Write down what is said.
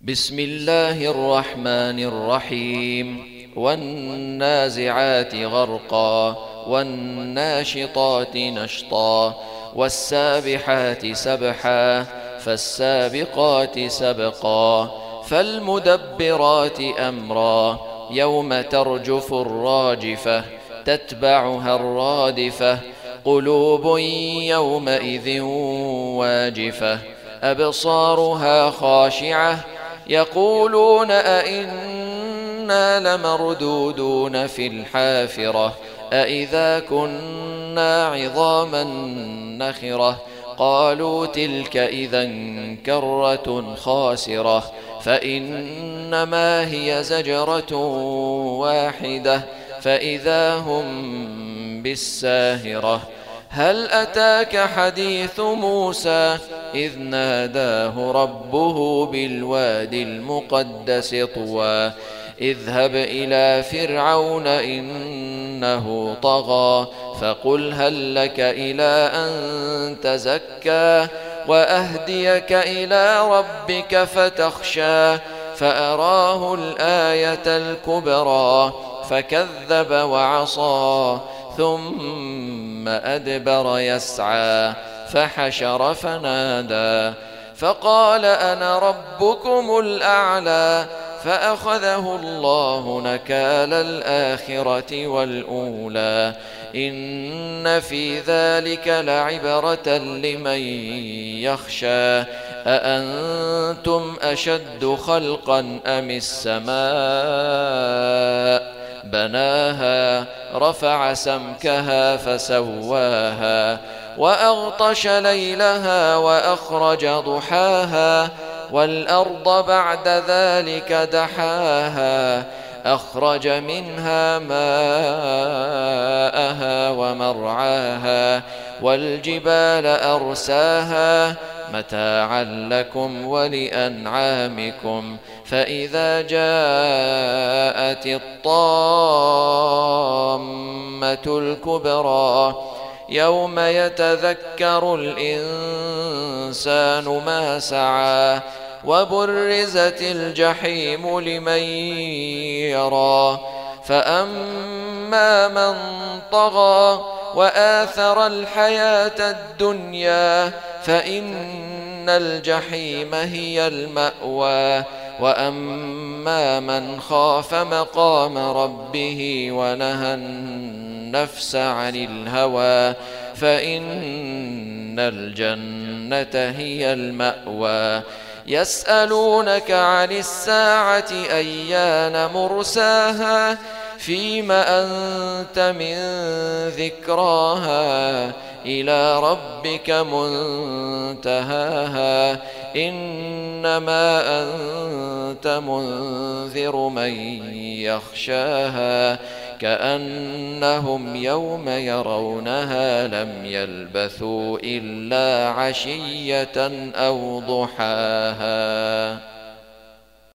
بسم الله الرحمن الرحيم والنازعات غرقا والناشطات نشطا والسابحات سبحا فالسابقات سبقا فالمدبرات أمرا يوم ترجف الراجفة تتبعها الرادفة قلوب يومئذ واجفة أبصارها خاشعة يقولون أئنا لمردودون في الحافرة أئذا كنا عظاما نخرة قالوا تلك إذا كرة خاسرة فإنما هي زجرة واحدة فإذا هم بالساهرة هل أتاك حديث موسى إذ ناداه ربه بالوادي المقدس طوى اذهب إلى فرعون إنه طغى فقل هل لك إلى أن تزكى وأهديك إلى ربك فتخشى فأراه الآية الكبرى فكذب وعصى ثم أدبر يسعى فحشر فنادى فقال أنا ربكم الأعلى فأخذه الله نكال الآخرة والأولى إن في ذلك لعبرة لمن يخشى أأنتم أشد خلقا أم السماء بناها رفع سمكها فسواها وأغطش ليلها وأخرج ضحاها والأرض بعد ذلك دحاها أخرج منها ماءها ومرعاها والجبال أرساها متاعا لكم ولأنعامكم فإذا جاءت الطامة الكبرى يوم يتذكر الإنسان ما سعى وبرزت الجحيم لمن يرى فأما من طغى وآثر الحياة الدنيا فإن الجحيم هي المأوى وأما من خاف مقام ربه ونهى النفس عن الهوى فإن الجنة هي المأوى يسألونك عن الساعة أيان مرساها فيم أنت من ذكراها إلى ربك منتهاها إنما أنت منذر من يخشاها كأنهم يوم يرونها لم يلبثوا إلا عشية أو ضحاها.